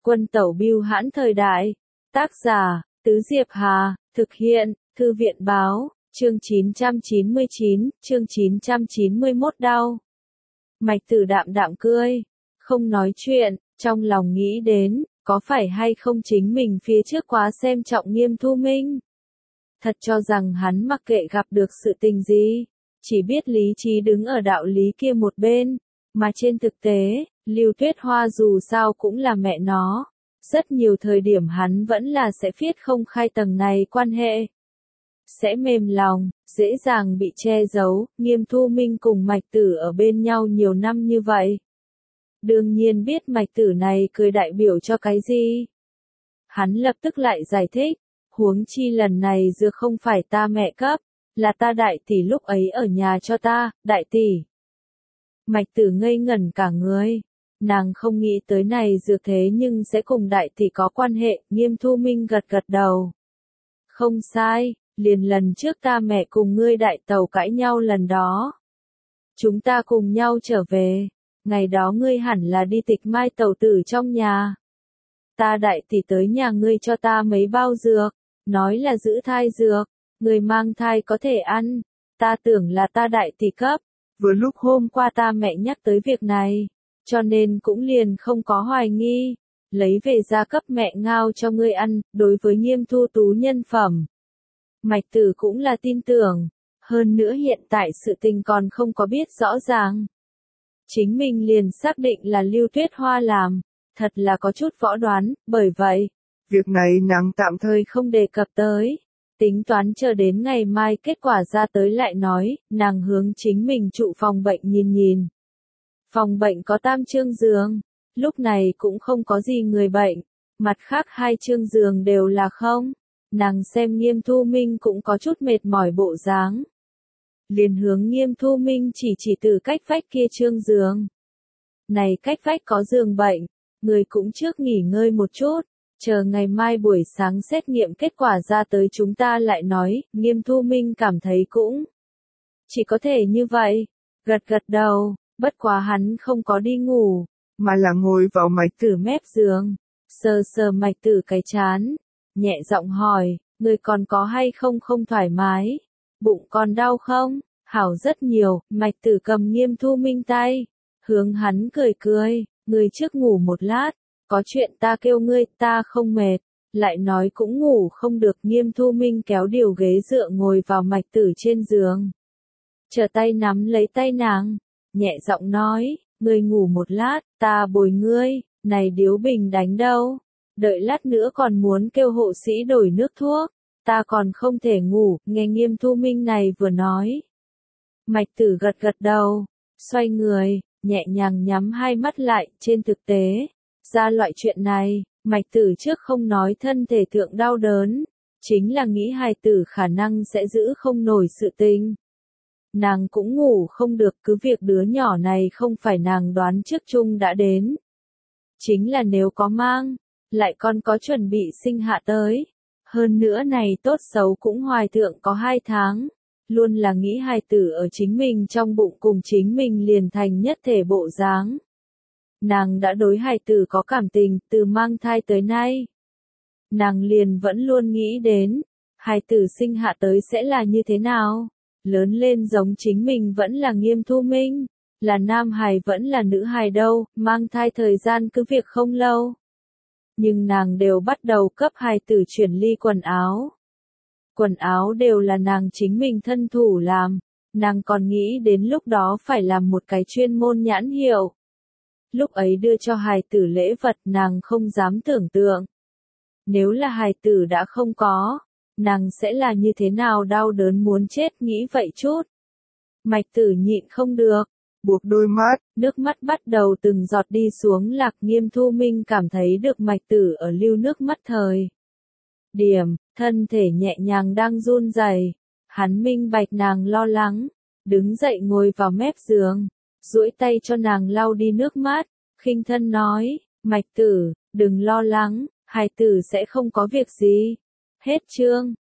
Quân tẩu bưu hãn thời đại. Tác giả, Tứ Diệp Hà, thực hiện, Thư viện báo, chương 999, chương 991 đau. Mạch Tử đạm đạm cười, không nói chuyện, trong lòng nghĩ đến, có phải hay không chính mình phía trước quá xem trọng Nghiêm Thu Minh. Thật cho rằng hắn mặc kệ gặp được sự tình gì, chỉ biết lý trí đứng ở đạo lý kia một bên, mà trên thực tế, Lưu Tuyết Hoa dù sao cũng là mẹ nó, rất nhiều thời điểm hắn vẫn là sẽ viết không khai tầng này quan hệ. Sẽ mềm lòng, dễ dàng bị che giấu, Nghiêm Thu Minh cùng Mạch Tử ở bên nhau nhiều năm như vậy. Đương nhiên biết Mạch Tử này cười đại biểu cho cái gì. Hắn lập tức lại giải thích, huống chi lần này dược không phải ta mẹ cấp, là ta đại tỷ lúc ấy ở nhà cho ta, đại tỷ. Mạch Tử ngây ngẩn cả người, nàng không nghĩ tới này dược thế nhưng sẽ cùng đại tỷ có quan hệ, Nghiêm Thu Minh gật gật đầu. Không sai, liền lần trước ta mẹ cùng ngươi đại tẩu cãi nhau lần đó. Chúng ta cùng nhau trở về, ngày đó ngươi hẳn là đi Tịch Mai tẩu tử trong nhà. Ta đại tỷ tới nhà ngươi cho ta mấy bao dược, nói là giữ thai dược, người mang thai có thể ăn, ta tưởng là ta đại tỷ cấp, vừa lúc hôm qua ta mẹ nhắc tới việc này, cho nên cũng liền không có hoài nghi, lấy về gia cấp mẹ ngao cho ngươi ăn, đối với Nghiêm Thu Tú nhân phẩm. Mạch Tử cũng là tin tưởng, hơn nữa hiện tại sự tình còn không có biết rõ ràng. Chính mình liền xác định là Lưu Tuyết Hoa làm, thật là có chút võ đoán, bởi vậy, việc này nàng tạm thời không đề cập tới. Tính toán chờ đến ngày mai kết quả ra tới lại nói, nàng hướng chính mình trụ phòng bệnh nhìn nhìn. Phòng bệnh có 3 chương giường, lúc này cũng không có gì người bệnh, mặt khác 2 chương giường đều là không. Nàng xem Nghiêm Thu Minh cũng có chút mệt mỏi bộ dáng. Liền hướng Nghiêm Thu Minh chỉ từ cách vách kia chương giường. Này cách vách có giường bệnh, người cũng trước nghỉ ngơi một chút, chờ ngày mai buổi sáng xét nghiệm kết quả ra tới chúng ta lại nói, Nghiêm Thu Minh cảm thấy cũng chỉ có thể như vậy, gật gật đầu, bất quá hắn không có đi ngủ, mà là ngồi vào Mạch Tử mép giường, sờ sờ Mạch Tử cái chán, nhẹ giọng hỏi, người còn có hay không không thoải mái, bụng còn đau không, hảo rất nhiều, Mạch Tử cầm Nghiêm Thu Minh tay, hướng hắn cười cười, người trước ngủ một lát, có chuyện ta kêu ngươi, ta không mệt, lại nói cũng ngủ không được. Nghiêm Thu Minh kéo điều ghế dựa ngồi vào Mạch Tử trên giường, trở tay nắm lấy tay nàng, nhẹ giọng nói, ngươi ngủ một lát, ta bồi ngươi, này điếu bình đánh đâu, đợi lát nữa còn muốn kêu hộ sĩ đổi nước thuốc, ta còn không thể ngủ, nghe Nghiêm Thu Minh này vừa nói. Mạch Tử gật gật đầu, xoay người, nhẹ nhàng nhắm hai mắt lại, trên thực tế, ra loại chuyện này, Mạch Tử trước không nói thân thể thượng đau đớn, chính là nghĩ hài tử khả năng sẽ giữ không nổi sự tình. Nàng cũng ngủ không được, cứ việc đứa nhỏ này không phải nàng đoán trước chung đã đến. Chính là nếu có mang, lại còn có chuẩn bị sinh hạ tới. Hơn nữa này tốt xấu cũng hoài thượng có 2 tháng. Luôn là nghĩ hài tử ở chính mình trong bụng cùng chính mình liền thành nhất thể bộ dáng. Nàng đã đối hài tử có cảm tình từ mang thai tới nay. Nàng liền vẫn luôn nghĩ đến, hài tử sinh hạ tới sẽ là như thế nào? Lớn lên giống chính mình vẫn là Nghiêm Thu Minh, là nam hài vẫn là nữ hài đâu, mang thai thời gian cứ việc không lâu. Nhưng nàng đều bắt đầu cấp hài tử chuyển ly quần áo. Quần áo đều là nàng chính mình thân thủ làm, nàng còn nghĩ đến lúc đó phải làm một cái chuyên môn nhãn hiệu. Lúc ấy đưa cho hài tử lễ vật nàng không dám tưởng tượng. Nếu là hài tử đã không có, nàng sẽ là như thế nào đau đớn muốn chết nghĩ vậy chút. Mạch Tử nhịn không được, buộc đôi mắt, nước mắt bắt đầu từng giọt đi xuống lạc. Nghiêm Thu Minh cảm thấy được Mạch Tử ở lưu nước mắt thời điểm, thân thể nhẹ nhàng đang run rẩy. Hắn minh bạch nàng lo lắng, đứng dậy ngồi vào mép giường, duỗi tay cho nàng lau đi nước mắt, khinh thân nói, Mạch Tử, đừng lo lắng, hài tử sẽ không có việc gì. Hết chương.